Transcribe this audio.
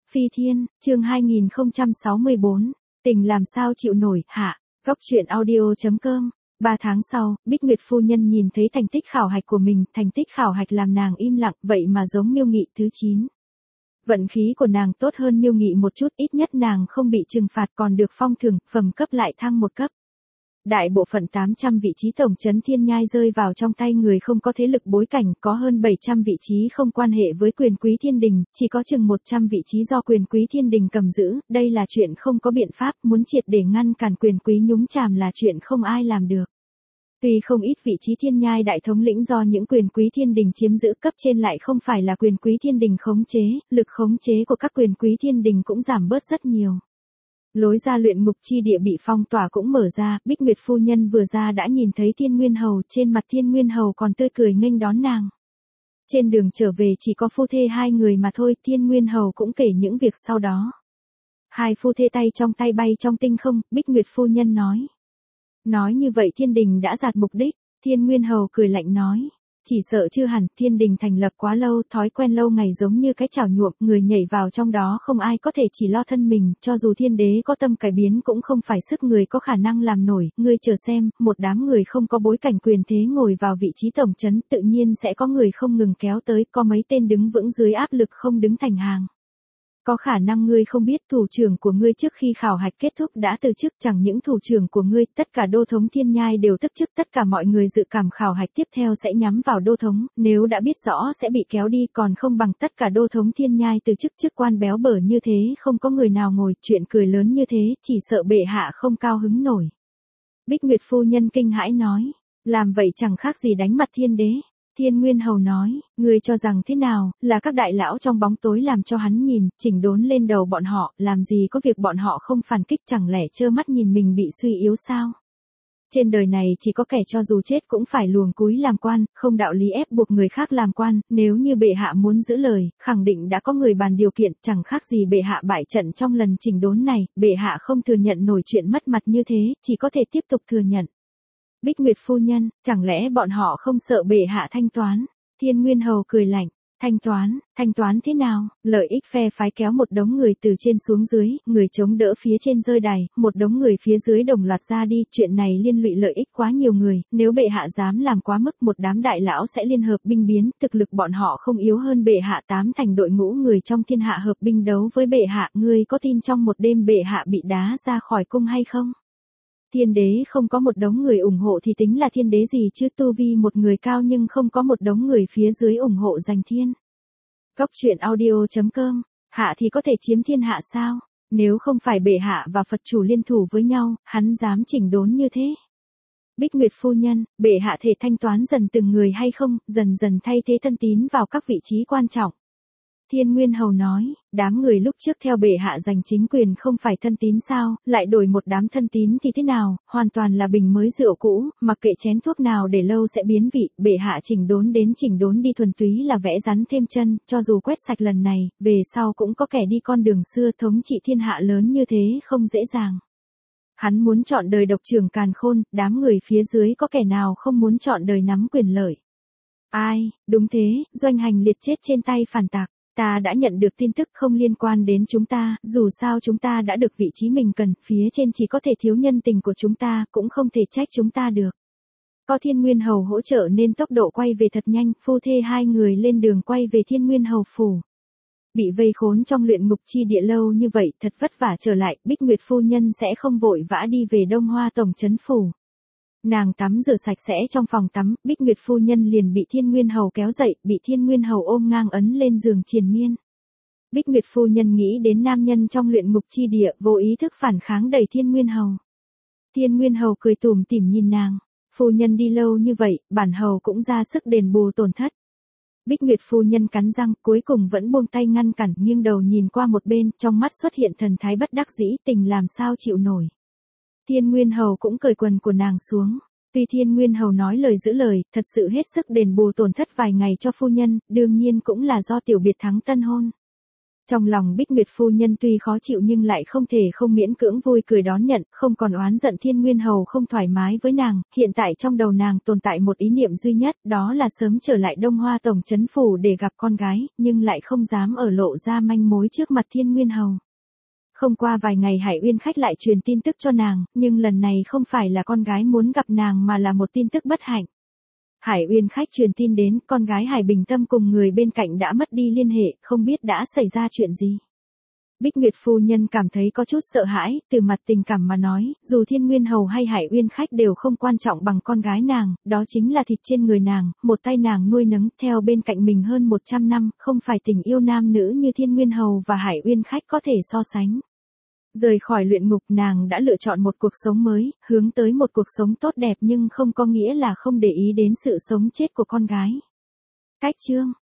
Phi Thiên, chương 2064, tình làm sao chịu nổi, hạ. Góc truyện audio.com. 3 tháng sau, Bích Nguyệt phu nhân nhìn thấy thành tích khảo hạch của mình, thành tích khảo hạch làm nàng im lặng, vậy mà giống Miêu Nghị thứ 9. Vận khí của nàng tốt hơn Miêu Nghị một chút, ít nhất nàng không bị trừng phạt còn được phong thưởng, phẩm cấp lại thăng một cấp. Đại bộ phận 800 vị trí tổng trấn Thiên Nhai rơi vào trong tay người không có thế lực bối cảnh, có hơn 700 vị trí không quan hệ với quyền quý thiên đình, chỉ có chừng 100 vị trí do quyền quý thiên đình cầm giữ, đây là chuyện không có biện pháp, muốn triệt để ngăn cản quyền quý nhúng chàm là chuyện không ai làm được. Tuy không ít vị trí Thiên Nhai đại thống lĩnh do những quyền quý thiên đình chiếm giữ, cấp trên lại không phải là quyền quý thiên đình khống chế, lực khống chế của các quyền quý thiên đình cũng giảm bớt rất nhiều. Lối ra luyện ngục chi địa bị phong tỏa cũng mở ra, Bích Nguyệt phu nhân vừa ra đã nhìn thấy Thiên Nguyên Hầu, trên mặt Thiên Nguyên Hầu còn tươi cười nghênh đón nàng. Trên đường trở về chỉ có phu thê hai người mà thôi, Thiên Nguyên Hầu cũng kể những việc sau đó. Hai phu thê tay trong tay bay trong tinh không, Bích Nguyệt phu nhân nói. Nói như vậy thiên đình đã đạt mục đích, Thiên Nguyên Hầu cười lạnh nói. Chỉ sợ chưa hẳn, thiên đình thành lập quá lâu, thói quen lâu ngày giống như cái chảo nhuộm, người nhảy vào trong đó không ai có thể chỉ lo thân mình, cho dù thiên đế có tâm cải biến cũng không phải sức người có khả năng làm nổi, ngươi chờ xem, một đám người không có bối cảnh quyền thế ngồi vào vị trí tổng trấn, tự nhiên sẽ có người không ngừng kéo tới, có mấy tên đứng vững dưới áp lực không đứng thành hàng. Có khả năng ngươi không biết thủ trưởng của ngươi trước khi khảo hạch kết thúc đã từ chức, chẳng những thủ trưởng của ngươi, tất cả đô thống Thiên Nhai đều tức chức, tất cả mọi người dự cảm khảo hạch tiếp theo sẽ nhắm vào đô thống, nếu đã biết rõ sẽ bị kéo đi còn không bằng tất cả đô thống Thiên Nhai từ chức, chức quan béo bở như thế không có người nào ngồi, chuyện cười lớn như thế, chỉ sợ bệ hạ không cao hứng nổi. Bích Nguyệt phu nhân kinh hãi nói, làm vậy chẳng khác gì đánh mặt thiên đế. Thiên Nguyên Hầu nói, ngươi cho rằng thế nào, là các đại lão trong bóng tối làm cho hắn nhìn, chỉnh đốn lên đầu bọn họ, làm gì có việc bọn họ không phản kích, chẳng lẽ trơ mắt nhìn mình bị suy yếu sao? Trên đời này chỉ có kẻ cho dù chết cũng phải luồn cúi làm quan, không đạo lý ép buộc người khác làm quan, nếu như bệ hạ muốn giữ lời, khẳng định đã có người bàn điều kiện, chẳng khác gì bệ hạ bại trận trong lần chỉnh đốn này, bệ hạ không thừa nhận nổi chuyện mất mặt như thế, chỉ có thể tiếp tục thừa nhận. Bích Nguyệt phu nhân, chẳng lẽ bọn họ không sợ bệ hạ thanh toán? Thiên Nguyên Hầu cười lạnh, thanh toán thế nào? Lợi ích phe phái kéo một đống người từ trên xuống dưới, người chống đỡ phía trên rơi đài, một đống người phía dưới đồng loạt ra đi, chuyện này liên lụy lợi ích quá nhiều người, nếu bệ hạ dám làm quá mức một đám đại lão sẽ liên hợp binh biến, thực lực bọn họ không yếu hơn bệ hạ 8 thành đội ngũ người trong thiên hạ hợp binh đấu với bệ hạ, ngươi có tin trong một đêm bệ hạ bị đá ra khỏi cung hay không? Thiên đế không có một đống người ủng hộ thì tính là thiên đế gì chứ, tu vi một người cao nhưng không có một đống người phía dưới ủng hộ giành thiên. Góc truyện audio.com, hạ thì có thể chiếm thiên hạ sao? Nếu không phải bệ hạ và Phật chủ liên thủ với nhau, hắn dám chỉnh đốn như thế. Bích Nguyệt phu nhân, bệ hạ thể thanh toán dần từng người hay không, dần dần thay thế thân tín vào các vị trí quan trọng. Thiên Nguyên Hầu nói, đám người lúc trước theo bệ hạ giành chính quyền không phải thân tín sao, lại đổi một đám thân tín thì thế nào, hoàn toàn là bình mới rượu cũ, mặc kệ chén thuốc nào để lâu sẽ biến vị, bệ hạ chỉnh đốn đi thuần túy là vẽ rắn thêm chân, cho dù quét sạch lần này, về sau cũng có kẻ đi con đường xưa, thống trị thiên hạ lớn như thế không dễ dàng. Hắn muốn chọn đời độc trưởng càn khôn, đám người phía dưới có kẻ nào không muốn chọn đời nắm quyền lợi. Ai, đúng thế, Doanh Hành liệt chết trên tay phản tặc. Ta đã nhận được tin tức không liên quan đến chúng ta, dù sao chúng ta đã được vị trí mình cần, phía trên chỉ có thể thiếu nhân tình của chúng ta, cũng không thể trách chúng ta được. Có Thiên Nguyên Hầu hỗ trợ nên tốc độ quay về thật nhanh, phu thê hai người lên đường quay về Thiên Nguyên Hầu phủ. Bị vây khốn trong luyện ngục chi địa lâu như vậy, thật vất vả trở lại, Bích Nguyệt phu nhân sẽ không vội vã đi về Đông Hoa tổng trấn phủ. Nàng tắm rửa sạch sẽ trong phòng tắm, Bích Nguyệt phu nhân liền bị Thiên Nguyên Hầu kéo dậy, bị Thiên Nguyên Hầu ôm ngang ấn lên giường triền miên. Bích Nguyệt phu nhân nghĩ đến nam nhân trong luyện ngục chi địa, vô ý thức phản kháng đẩy Thiên Nguyên Hầu. Thiên Nguyên Hầu cười tủm tỉm nhìn nàng, phu nhân đi lâu như vậy, bản hầu cũng ra sức đền bù tổn thất. Bích Nguyệt phu nhân cắn răng, cuối cùng vẫn buông tay ngăn cản, nghiêng đầu nhìn qua một bên, trong mắt xuất hiện thần thái bất đắc dĩ, tình làm sao chịu nổi. Thiên Nguyên Hầu cũng cởi quần của nàng xuống. Tuy Thiên Nguyên Hầu nói lời giữ lời, thật sự hết sức đền bù tổn thất vài ngày cho phu nhân, đương nhiên cũng là do tiểu biệt thắng tân hôn. Trong lòng Bích Nguyệt phu nhân tuy khó chịu nhưng lại không thể không miễn cưỡng vui cười đón nhận, không còn oán giận Thiên Nguyên Hầu không thoải mái với nàng, hiện tại trong đầu nàng tồn tại một ý niệm duy nhất, đó là sớm trở lại Đông Hoa Tổng trấn phủ để gặp con gái, nhưng lại không dám ở lộ ra manh mối trước mặt Thiên Nguyên Hầu. Không qua vài ngày Hải Uyên khách lại truyền tin tức cho nàng, nhưng lần này không phải là con gái muốn gặp nàng mà là một tin tức bất hạnh. Hải Uyên khách truyền tin đến, con gái Hải Bình Tâm cùng người bên cạnh đã mất đi liên hệ, không biết đã xảy ra chuyện gì. Bích Nguyệt phu nhân cảm thấy có chút sợ hãi, từ mặt tình cảm mà nói, dù Thiên Nguyên Hầu hay Hải Uyên khách đều không quan trọng bằng con gái nàng, đó chính là thịt trên người nàng, một tay nàng nuôi nấng, theo bên cạnh mình hơn 100 năm, không phải tình yêu nam nữ như Thiên Nguyên Hầu và Hải Uyên khách có thể so sánh. Rời khỏi luyện ngục nàng đã lựa chọn một cuộc sống mới, hướng tới một cuộc sống tốt đẹp nhưng không có nghĩa là không để ý đến sự sống chết của con gái. Cách chương